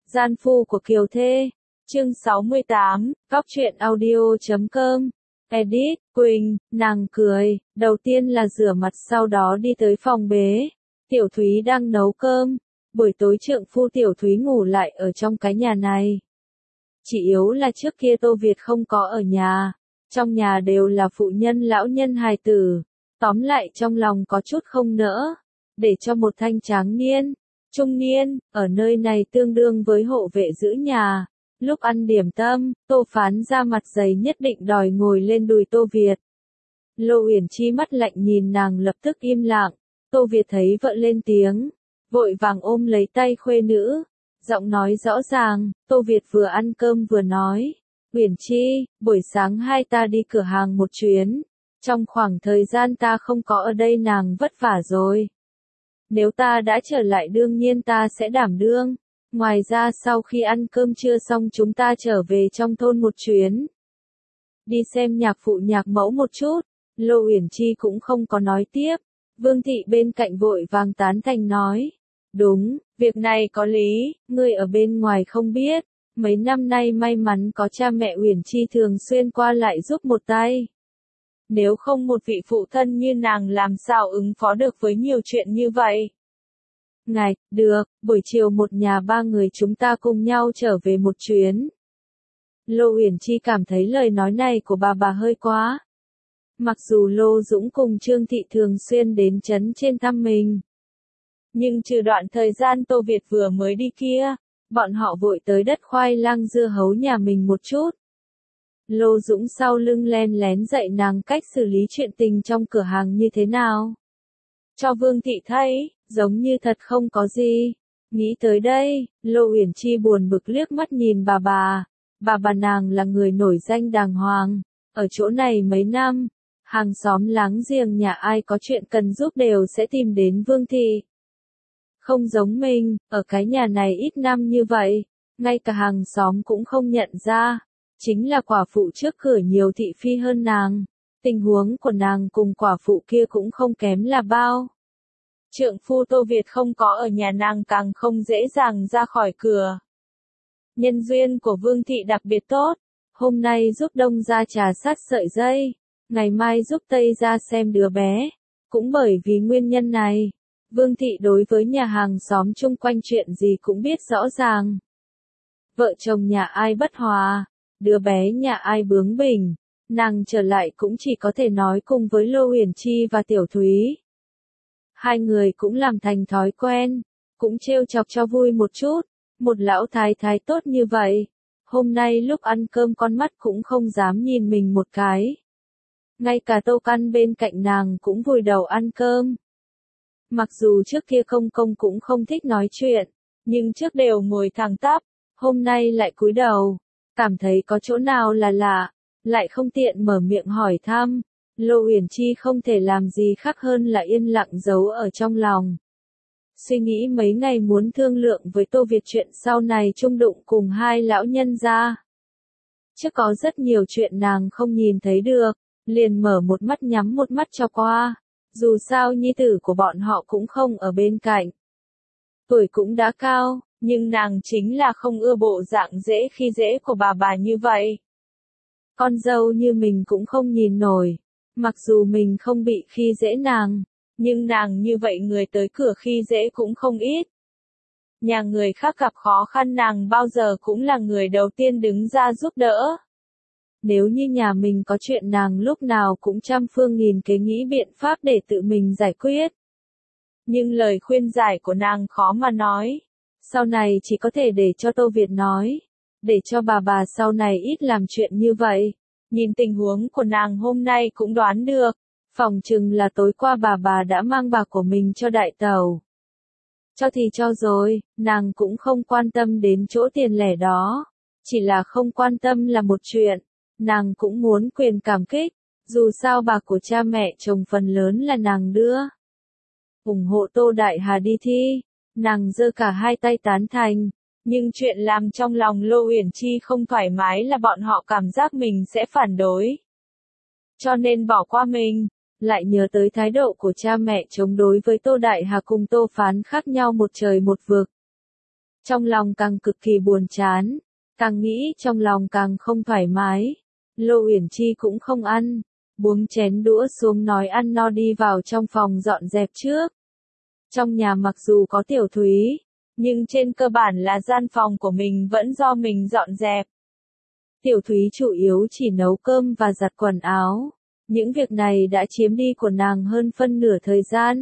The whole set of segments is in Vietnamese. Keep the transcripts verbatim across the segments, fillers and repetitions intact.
Gian phu của Kiều Thê. Chương sáu mươi tám, Góc truyện audio chấm com. Edit, Quỳnh, nàng cười, đầu tiên là rửa mặt sau đó đi tới phòng bếp. Tiểu Thúy đang nấu cơm. Buổi tối trượng phu Tiểu Thúy ngủ lại ở trong cái nhà này. Chỉ yếu là trước kia Tô Việt không có ở nhà. Trong nhà đều là phụ nhân lão nhân hài tử. Tóm lại trong lòng có chút không nỡ. Để cho một thanh tráng niên, trung niên, ở nơi này tương đương với hộ vệ giữ nhà. Lúc ăn điểm tâm, Tô Phán ra mặt dày nhất định đòi ngồi lên đùi Tô Việt. Lô Uyển Chi mắt lạnh nhìn nàng lập tức im lặng. Tô Việt thấy vợ lên tiếng, vội vàng ôm lấy tay khuê nữ. Giọng nói rõ ràng, Tô Việt vừa ăn cơm vừa nói. Uyển Chi, buổi sáng hai ta đi cửa hàng một chuyến. Trong khoảng thời gian ta không có ở đây nàng vất vả rồi. Nếu ta đã trở lại đương nhiên ta sẽ đảm đương. Ngoài ra sau khi ăn cơm trưa xong chúng ta trở về trong thôn một chuyến. Đi xem nhạc phụ nhạc mẫu một chút. Lô Uyển Chi cũng không có nói tiếp. Vương Thị bên cạnh vội vàng tán thành nói. Đúng, việc này có lý, ngươi ở bên ngoài không biết. Mấy năm nay may mắn có cha mẹ Uyển Chi thường xuyên qua lại giúp một tay. Nếu không một vị phụ thân như nàng làm sao ứng phó được với nhiều chuyện như vậy. Ngài, được, buổi chiều một nhà ba người chúng ta cùng nhau trở về một chuyến. Lô Uyển Chi cảm thấy lời nói này của bà bà hơi quá. Mặc dù Lô Dũng cùng Trương Thị thường xuyên đến trấn trên thăm mình. Nhưng trừ đoạn thời gian Tô Việt vừa mới đi kia, bọn họ vội tới đất khoai lang dưa hấu nhà mình một chút. Lô Dũng sau lưng len lén dạy nàng cách xử lý chuyện tình trong cửa hàng như thế nào. Cho Vương Thị thấy, giống như thật không có gì. Nghĩ tới đây, Lô Uyển Chi buồn bực liếc mắt nhìn bà bà. Bà bà nàng là người nổi danh đàng hoàng. Ở chỗ này mấy năm, hàng xóm láng giềng nhà ai có chuyện cần giúp đều sẽ tìm đến Vương Thị. Không giống mình, ở cái nhà này ít năm như vậy, ngay cả hàng xóm cũng không nhận ra. Chính là quả phụ trước cửa nhiều thị phi hơn nàng. Tình huống của nàng cùng quả phụ kia cũng không kém là bao. Trượng phu Tô Việt không có ở nhà nàng càng không dễ dàng ra khỏi cửa. Nhân duyên của Vương Thị đặc biệt tốt. Hôm nay giúp Đông ra trà sát sợi dây. Ngày mai giúp Tây ra xem đứa bé. Cũng bởi vì nguyên nhân này, Vương Thị đối với nhà hàng xóm chung quanh chuyện gì cũng biết rõ ràng. Vợ chồng nhà ai bất hòa, đứa bé nhà ai bướng bỉnh, nàng trở lại cũng chỉ có thể nói cùng với Lô Uyển Chi và Tiểu Thúy. Hai người cũng làm thành thói quen, cũng trêu chọc cho vui một chút, một lão thái thái tốt như vậy. Hôm nay lúc ăn cơm con mắt cũng không dám nhìn mình một cái. Ngay cả Tô Căn bên cạnh nàng cũng vùi đầu ăn cơm. Mặc dù trước kia công công cũng không thích nói chuyện, nhưng trước đều ngồi thẳng tắp, hôm nay lại cúi đầu. Cảm thấy có chỗ nào là lạ, lại không tiện mở miệng hỏi thăm. Lô Uyển Chi không thể làm gì khác hơn là yên lặng giấu ở trong lòng. Suy nghĩ mấy ngày muốn thương lượng với Tô Việt chuyện sau này chung đụng cùng hai lão nhân gia. Chứ có rất nhiều chuyện nàng không nhìn thấy được, liền mở một mắt nhắm một mắt cho qua. Dù sao nhi tử của bọn họ cũng không ở bên cạnh. Tuổi cũng đã cao. Nhưng nàng chính là không ưa bộ dạng dễ khi dễ của bà bà như vậy. Con dâu như mình cũng không nhìn nổi. Mặc dù mình không bị khi dễ nàng, nhưng nàng như vậy người tới cửa khi dễ cũng không ít. Nhà người khác gặp khó khăn nàng bao giờ cũng là người đầu tiên đứng ra giúp đỡ. Nếu như nhà mình có chuyện nàng lúc nào cũng trăm phương nghìn kế nghĩ biện pháp để tự mình giải quyết. Nhưng lời khuyên giải của nàng khó mà nói. Sau này chỉ có thể để cho Tô Việt nói. Để cho bà bà sau này ít làm chuyện như vậy. Nhìn tình huống của nàng hôm nay cũng đoán được. Phỏng chừng là tối qua bà bà đã mang bạc của mình cho đại tàu. Cho thì cho rồi, nàng cũng không quan tâm đến chỗ tiền lẻ đó. Chỉ là không quan tâm là một chuyện. Nàng cũng muốn quyền cảm kích. Dù sao bạc của cha mẹ chồng phần lớn là nàng đưa. ủng hộ Tô Đại Hà đi thi. Nàng giơ cả hai tay tán thành, nhưng chuyện làm trong lòng Lô Uyển Chi không thoải mái là bọn họ cảm giác mình sẽ phản đối. Cho nên bỏ qua mình, lại nhớ tới thái độ của cha mẹ chống đối với Tô Đại Hà cùng Tô Phán khác nhau một trời một vực. Trong lòng càng cực kỳ buồn chán, càng nghĩ trong lòng càng không thoải mái. Lô Uyển Chi cũng không ăn, buông chén đũa xuống nói ăn no đi vào trong phòng dọn dẹp trước. Trong nhà mặc dù có Tiểu Thúy, nhưng trên cơ bản là gian phòng của mình vẫn do mình dọn dẹp. Tiểu Thúy chủ yếu chỉ nấu cơm và giặt quần áo. Những việc này đã chiếm đi của nàng hơn phân nửa thời gian.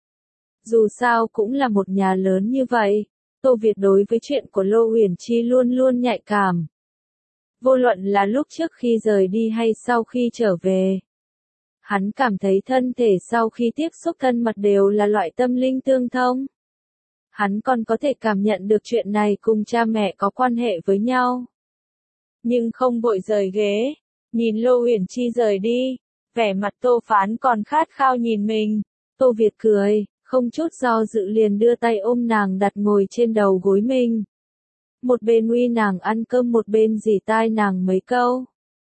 Dù sao cũng là một nhà lớn như vậy, Tô Việt đối với chuyện của Lô Uyển Chi luôn luôn nhạy cảm. Vô luận là lúc trước khi rời đi hay sau khi trở về. Hắn cảm thấy thân thể sau khi tiếp xúc thân mật đều là loại tâm linh tương thông. Hắn còn có thể cảm nhận được chuyện này cùng cha mẹ có quan hệ với nhau. Nhưng không vội rời ghế, nhìn Lô Uyển Chi rời đi, vẻ mặt Tô Phán còn khát khao nhìn mình. Tô Việt cười, không chút do dự liền đưa tay ôm nàng đặt ngồi trên đầu gối mình. Một bên uy nàng ăn cơm một bên rỉ tai nàng mấy câu.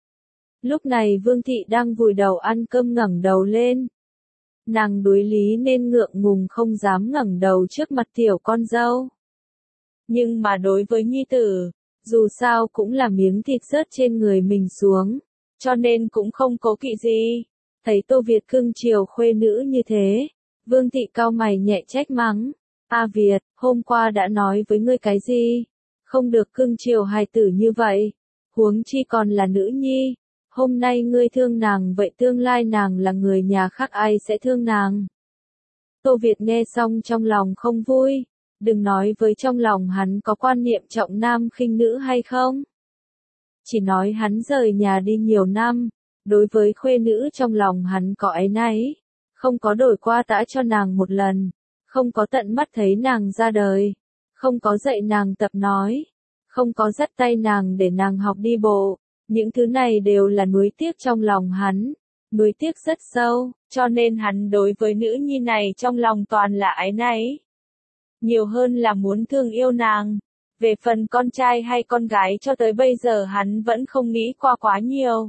Lúc này Vương Thị đang vùi đầu ăn cơm ngẩng đầu lên. Nàng đối lý nên ngượng ngùng không dám ngẩng đầu trước mặt tiểu con dâu. Nhưng mà đối với nhi tử, dù sao cũng là miếng thịt rớt trên người mình xuống, cho nên cũng không cố kỵ gì. Thấy Tô Việt cưng chiều khuê nữ như thế, Vương Thị cau mày nhẹ trách mắng. A Việt, hôm qua đã nói với ngươi cái gì? Không được cưng chiều hài tử như vậy. Huống chi còn là nữ nhi. Hôm nay ngươi thương nàng vậy tương lai nàng là người nhà khác ai sẽ thương nàng? Tô Việt nghe xong trong lòng không vui. Đừng nói với trong lòng hắn có quan niệm trọng nam khinh nữ hay không. Chỉ nói hắn rời nhà đi nhiều năm. Đối với khuê nữ trong lòng hắn có áy náy. Không có đổi qua tã cho nàng một lần. Không có tận mắt thấy nàng ra đời. Không có dạy nàng tập nói. Không có dắt tay nàng để nàng học đi bộ. Những thứ này đều là nuối tiếc trong lòng hắn. Nuối tiếc rất sâu, cho nên hắn đối với nữ nhi này trong lòng toàn là áy náy. Nhiều hơn là muốn thương yêu nàng. Về phần con trai hay con gái cho tới bây giờ hắn vẫn không nghĩ qua quá nhiều.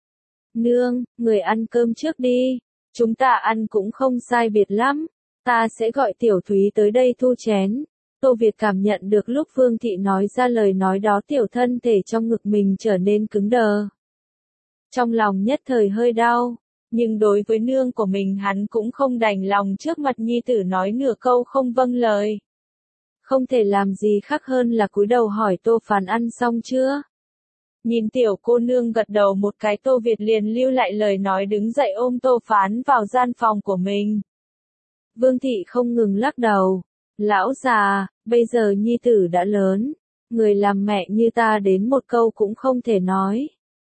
Nương, người ăn cơm trước đi. Chúng ta ăn cũng không sai biệt lắm. Ta sẽ gọi Tiểu Thúy tới đây thu chén. Tô Việt cảm nhận được lúc Vương Thị nói ra lời nói đó tiểu thân thể trong ngực mình trở nên cứng đờ. Trong lòng nhất thời hơi đau, nhưng đối với nương của mình hắn cũng không đành lòng trước mặt nhi tử nói nửa câu không vâng lời. Không thể làm gì khác hơn là cúi đầu hỏi Tô Phán ăn xong chưa? Nhìn tiểu cô nương gật đầu một cái Tô Việt liền lưu lại lời nói đứng dậy ôm Tô Phán vào gian phòng của mình. Vương Thị không ngừng lắc đầu. Lão già, bây giờ nhi tử đã lớn, người làm mẹ như ta đến một câu cũng không thể nói.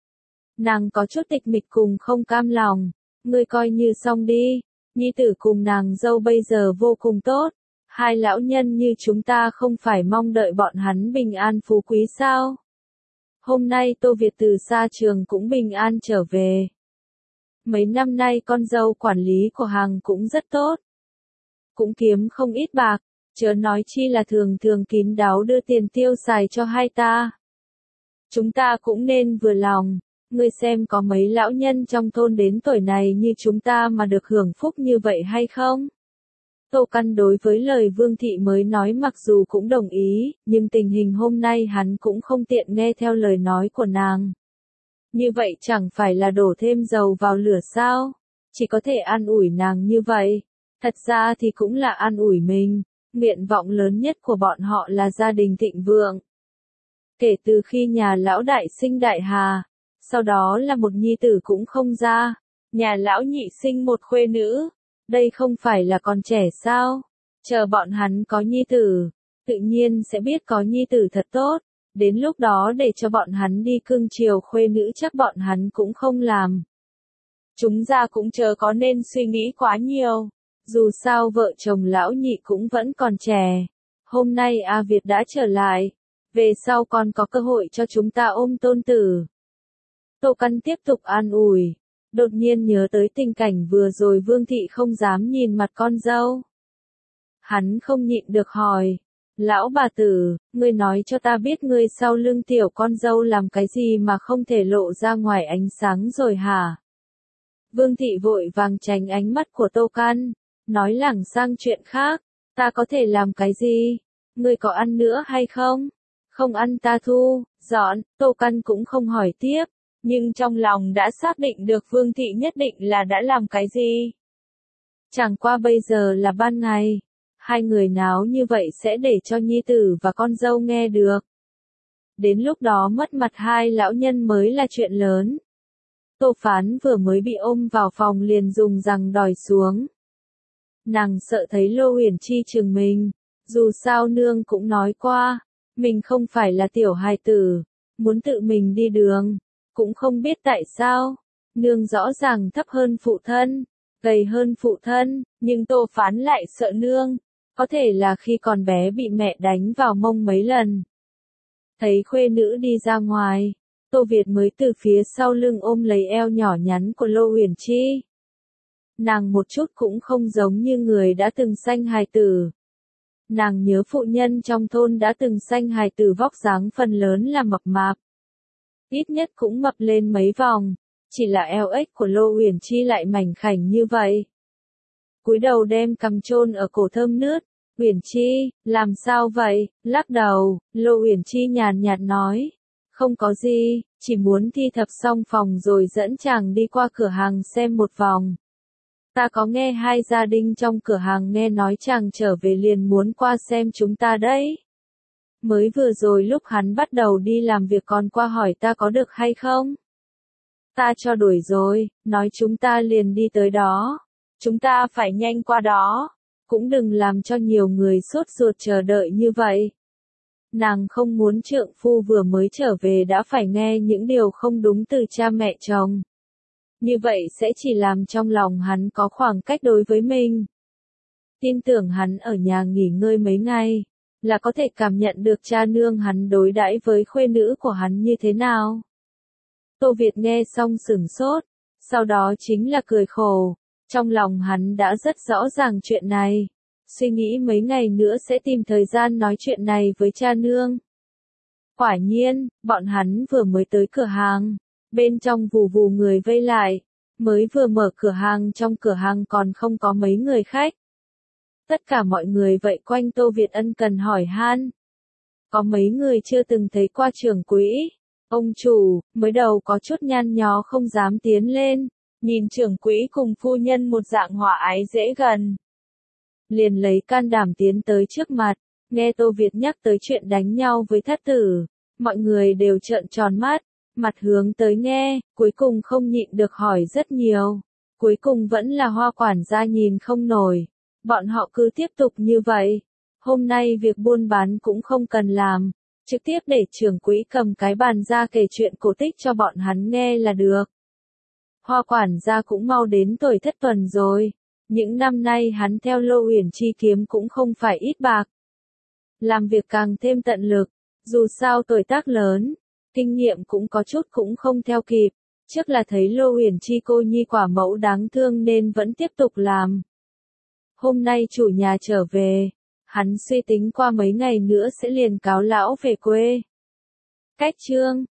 Nàng có chút tịch mịch cùng không cam lòng, ngươi coi như xong đi, nhi tử cùng nàng dâu bây giờ vô cùng tốt, hai lão nhân như chúng ta không phải mong đợi bọn hắn bình an phú quý sao? Hôm nay Tô Việt từ xa trường cũng bình an trở về. Mấy năm nay con dâu quản lý của hàng cũng rất tốt. Cũng kiếm không ít bạc. Chớ nói chi là thường thường kín đáo đưa tiền tiêu xài cho hai ta. Chúng ta cũng nên vừa lòng, ngươi xem có mấy lão nhân trong thôn đến tuổi này như chúng ta mà được hưởng phúc như vậy hay không? Tô Căn đối với lời Vương Thị mới nói mặc dù cũng đồng ý, nhưng tình hình hôm nay hắn cũng không tiện nghe theo lời nói của nàng. Như vậy chẳng phải là đổ thêm dầu vào lửa sao? Chỉ có thể an ủi nàng như vậy. Thật ra thì cũng là an ủi mình. Nguyện vọng lớn nhất của bọn họ là gia đình thịnh vượng. Kể từ khi nhà lão đại sinh đại hà, sau đó là một nhi tử cũng không ra, nhà lão nhị sinh một khuê nữ, đây không phải là còn trẻ sao? Chờ bọn hắn có nhi tử, tự nhiên sẽ biết có nhi tử thật tốt, đến lúc đó để cho bọn hắn đi cưng chiều khuê nữ chắc bọn hắn cũng không làm. Chúng ra cũng chớ có nên suy nghĩ quá nhiều. Dù sao vợ chồng lão nhị cũng vẫn còn trẻ. Hôm nay A Việt đã trở lại. Về sau còn có cơ hội cho chúng ta ôm tôn tử. Tô Căn tiếp tục an ủi. Đột nhiên nhớ tới tình cảnh vừa rồi Vương Thị không dám nhìn mặt con dâu. Hắn không nhịn được hỏi. Lão bà tử, ngươi nói cho ta biết ngươi sau lưng tiểu con dâu làm cái gì mà không thể lộ ra ngoài ánh sáng rồi hả? Vương Thị vội vàng tránh ánh mắt của Tô Căn. Nói lảng sang chuyện khác, ta có thể làm cái gì? ngươi có ăn nữa hay không? Không ăn ta thu, dọn, Tô Căn cũng không hỏi tiếp, nhưng trong lòng đã xác định được Vương Thị nhất định là đã làm cái gì. Chẳng qua bây giờ là ban ngày, hai người náo như vậy sẽ để cho nhi tử và con dâu nghe được. Đến lúc đó mất mặt hai lão nhân mới là chuyện lớn. Tô Phán vừa mới bị ôm vào phòng liền dùng rằng đòi xuống. Nàng sợ thấy Lô Huyền Chi chừng mình, dù sao nương cũng nói qua, mình không phải là tiểu hài tử, muốn tự mình đi đường, cũng không biết tại sao, nương rõ ràng thấp hơn phụ thân, gầy hơn phụ thân, nhưng Tô Phán lại sợ nương, có thể là khi còn bé bị mẹ đánh vào mông mấy lần. Thấy khuê nữ đi ra ngoài, Tô Việt mới từ phía sau lưng ôm lấy eo nhỏ nhắn của Lô Huyền Chi. Nàng một chút cũng không giống như người đã từng sanh hài tử. Nàng nhớ phụ nhân trong thôn đã từng sanh hài tử vóc dáng phần lớn là mập mạp. Ít nhất cũng mập lên mấy vòng, chỉ là eo ếch của Lô Huyền Chi lại mảnh khảnh như vậy. Cúi đầu đem cằm chôn ở cổ thơm nướt, Huyền Chi, làm sao vậy? Lắc đầu, Lô Huyền Chi nhàn nhạt nói, không có gì, chỉ muốn thi thập xong phòng rồi dẫn chàng đi qua cửa hàng xem một vòng. Ta có nghe hai gia đình trong cửa hàng nghe nói chàng trở về liền muốn qua xem chúng ta đấy. Mới vừa rồi lúc hắn bắt đầu đi làm việc còn qua hỏi ta có được hay không? Ta cho đuổi rồi, nói chúng ta liền đi tới đó. Chúng ta phải nhanh qua đó, cũng đừng làm cho nhiều người sốt ruột chờ đợi như vậy. Nàng không muốn trượng phu vừa mới trở về đã phải nghe những điều không đúng từ cha mẹ chồng. Như vậy sẽ chỉ làm trong lòng hắn có khoảng cách đối với mình. Tin tưởng hắn ở nhà nghỉ ngơi mấy ngày, là có thể cảm nhận được cha nương hắn đối đãi với khuê nữ của hắn như thế nào. Tô Việt nghe xong sửng sốt, sau đó chính là cười khổ, trong lòng hắn đã rất rõ ràng chuyện này, suy nghĩ mấy ngày nữa sẽ tìm thời gian nói chuyện này với cha nương. Quả nhiên, bọn hắn vừa mới tới cửa hàng, bên trong vù vù người vây lại, mới vừa mở cửa hàng trong cửa hàng còn không có mấy người khách. Tất cả mọi người vậy quanh Tô Việt ân cần hỏi han. Có mấy người chưa từng thấy qua trưởng quỹ. Ông chủ, mới đầu có chút nhăn nhó không dám tiến lên, nhìn trưởng quỹ cùng phu nhân một dạng hòa ái dễ gần. Liền lấy can đảm tiến tới trước mặt, nghe Tô Việt nhắc tới chuyện đánh nhau với thất tử, mọi người đều trợn tròn mắt, mặt hướng tới nghe, cuối cùng không nhịn được hỏi rất nhiều. Cuối cùng vẫn là Hoa quản gia nhìn không nổi, bọn họ cứ tiếp tục như vậy. Hôm nay việc buôn bán cũng không cần làm, trực tiếp để trưởng quỹ cầm cái bàn ra kể chuyện cổ tích cho bọn hắn nghe là được. Hoa quản gia cũng mau đến tuổi thất tuần rồi, những năm nay hắn theo Lô Huyền Chi kiếm cũng không phải ít bạc. Làm việc càng thêm tận lực, dù sao tuổi tác lớn, kinh nghiệm cũng có chút cũng không theo kịp, trước là thấy Lô Huyền Chi cô nhi quả mẫu đáng thương nên vẫn tiếp tục làm. Hôm nay chủ nhà trở về, hắn suy tính qua mấy ngày nữa sẽ liền cáo lão về quê. Cách chương